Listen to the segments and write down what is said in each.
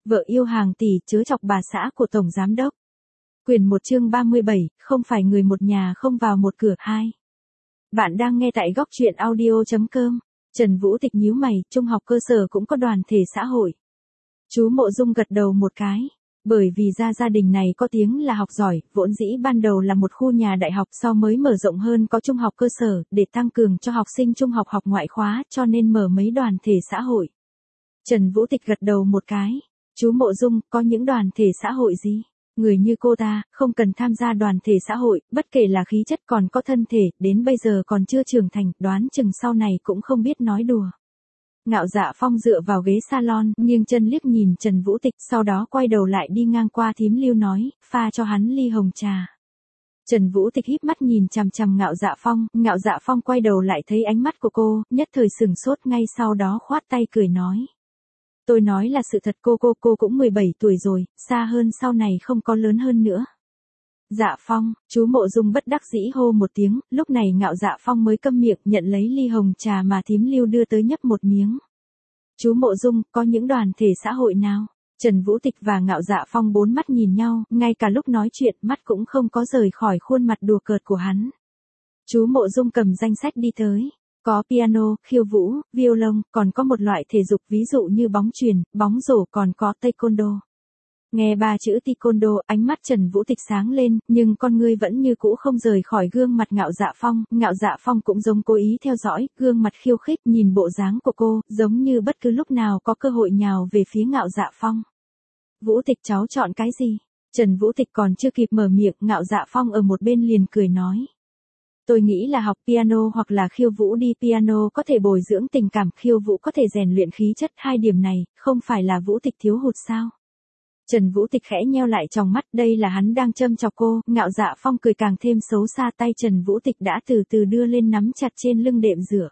Vợ yêu hàng tỷ chớ chọc bà xã của Tổng Giám Đốc. Quyền 1 chương 37, không phải người một nhà không vào một cửa hai. Bạn đang nghe tại góc truyện audio.com. Trần Vũ Tịch nhíu mày, trung học cơ sở cũng có đoàn thể xã hội. Chú Mộ Dung gật đầu một cái. Bởi vì gia đình này có tiếng là học giỏi, vốn dĩ ban đầu là một khu nhà đại học, sau mới mở rộng hơn có trung học cơ sở, để tăng cường cho học sinh trung học học ngoại khóa, cho nên mở mấy đoàn thể xã hội. Trần Vũ Tịch gật đầu một cái. Chú Mộ Dung, có những đoàn thể xã hội gì? Người như cô ta, không cần tham gia đoàn thể xã hội, bất kể là khí chất còn có thân thể, đến bây giờ còn chưa trưởng thành, đoán chừng sau này cũng không biết nói đùa. Ngạo Dạ Phong dựa vào ghế salon, nghiêng chân liếc nhìn Trần Vũ Tịch, sau đó quay đầu lại đi ngang qua thím Lưu nói, pha cho hắn ly hồng trà. Trần Vũ Tịch híp mắt nhìn chằm chằm Ngạo Dạ Phong quay đầu lại thấy ánh mắt của cô, nhất thời sửng sốt, ngay sau đó khoát tay cười nói. Tôi nói là sự thật, cô cũng 17 tuổi rồi, xa hơn sau này không có lớn hơn nữa. Dạ Phong, chú Mộ Dung bất đắc dĩ hô một tiếng, lúc này Ngạo Dạ Phong mới câm miệng nhận lấy ly hồng trà mà thím Lưu đưa tới nhấp một miếng. Chú Mộ Dung, có những đoàn thể xã hội nào? Trần Vũ Tịch và Ngạo Dạ Phong bốn mắt nhìn nhau, ngay cả lúc nói chuyện mắt cũng không có rời khỏi khuôn mặt đùa cợt của hắn. Chú Mộ Dung cầm danh sách đi tới. Có piano, khiêu vũ, violon, còn có một loại thể dục ví dụ như bóng chuyền, bóng rổ, còn có taekwondo. Nghe ba chữ taekwondo, ánh mắt Trần Vũ Tịch sáng lên, nhưng con ngươi vẫn như cũ không rời khỏi gương mặt Ngạo Dạ Phong cũng giống cố ý theo dõi, gương mặt khiêu khích, nhìn bộ dáng của cô, giống như bất cứ lúc nào có cơ hội nhào về phía Ngạo Dạ Phong. Vũ Tịch cháu chọn cái gì? Trần Vũ Tịch còn chưa kịp mở miệng, Ngạo Dạ Phong ở một bên liền cười nói. Tôi nghĩ là học piano hoặc là khiêu vũ đi, piano có thể bồi dưỡng tình cảm, khiêu vũ có thể rèn luyện khí chất, hai điểm này, không phải là Vũ Tịch thiếu hụt sao? Trần Vũ Tịch khẽ nheo lại tròng mắt, đây là hắn đang châm chọc cô, Ngạo Dạ Phong cười càng thêm xấu xa, tay Trần Vũ Tịch đã từ từ đưa lên nắm chặt trên lưng đệm rửa.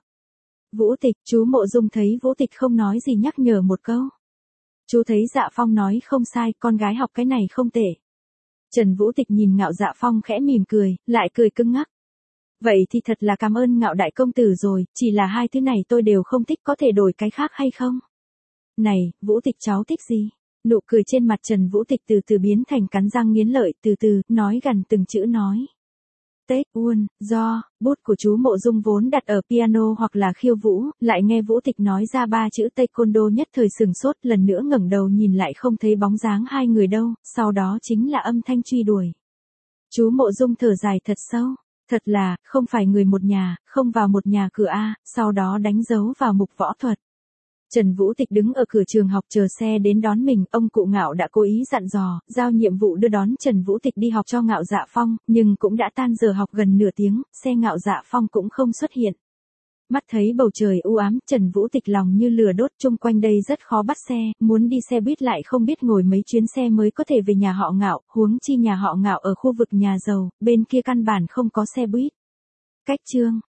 Vũ Tịch, chú Mộ Dung thấy Vũ Tịch không nói gì nhắc nhở một câu. Chú thấy Dạ Phong nói không sai, con gái học cái này không tệ. Trần Vũ Tịch nhìn Ngạo Dạ Phong khẽ mỉm cười, lại cười cứng ngắc. Vậy thì thật là cảm ơn Ngạo đại công tử rồi, chỉ là hai thứ này tôi đều không thích, có thể đổi cái khác hay không? Này, Vũ Tịch cháu thích gì? Nụ cười trên mặt Trần Vũ Tịch từ từ biến thành cắn răng nghiến lợi, từ từ, nói gần từng chữ nói. Tết Uôn, do, bút của chú Mộ Dung vốn đặt ở piano hoặc là khiêu vũ, lại nghe Vũ Tịch nói ra ba chữ taekwondo nhất thời sửng sốt, lần nữa ngẩng đầu nhìn lại không thấy bóng dáng hai người đâu, sau đó chính là âm thanh truy đuổi. Chú Mộ Dung thở dài thật sâu. Thật là, không phải người một nhà, không vào một nhà cửa A, sau đó đánh dấu vào mục võ thuật. Trần Vũ Tịch đứng ở cửa trường học chờ xe đến đón mình, ông cụ Ngạo đã cố ý dặn dò, giao nhiệm vụ đưa đón Trần Vũ Tịch đi học cho Ngạo Dạ Phong, nhưng cũng đã tan giờ học gần nửa tiếng, xe Ngạo Dạ Phong cũng không xuất hiện. Mắt thấy bầu trời u ám, Trần Vũ Tịch lòng như lửa đốt, chung quanh đây rất khó bắt xe, muốn đi xe buýt lại không biết ngồi mấy chuyến xe mới có thể về nhà họ Ngạo, huống chi nhà họ Ngạo ở khu vực nhà giàu, bên kia căn bản không có xe buýt. Cách chương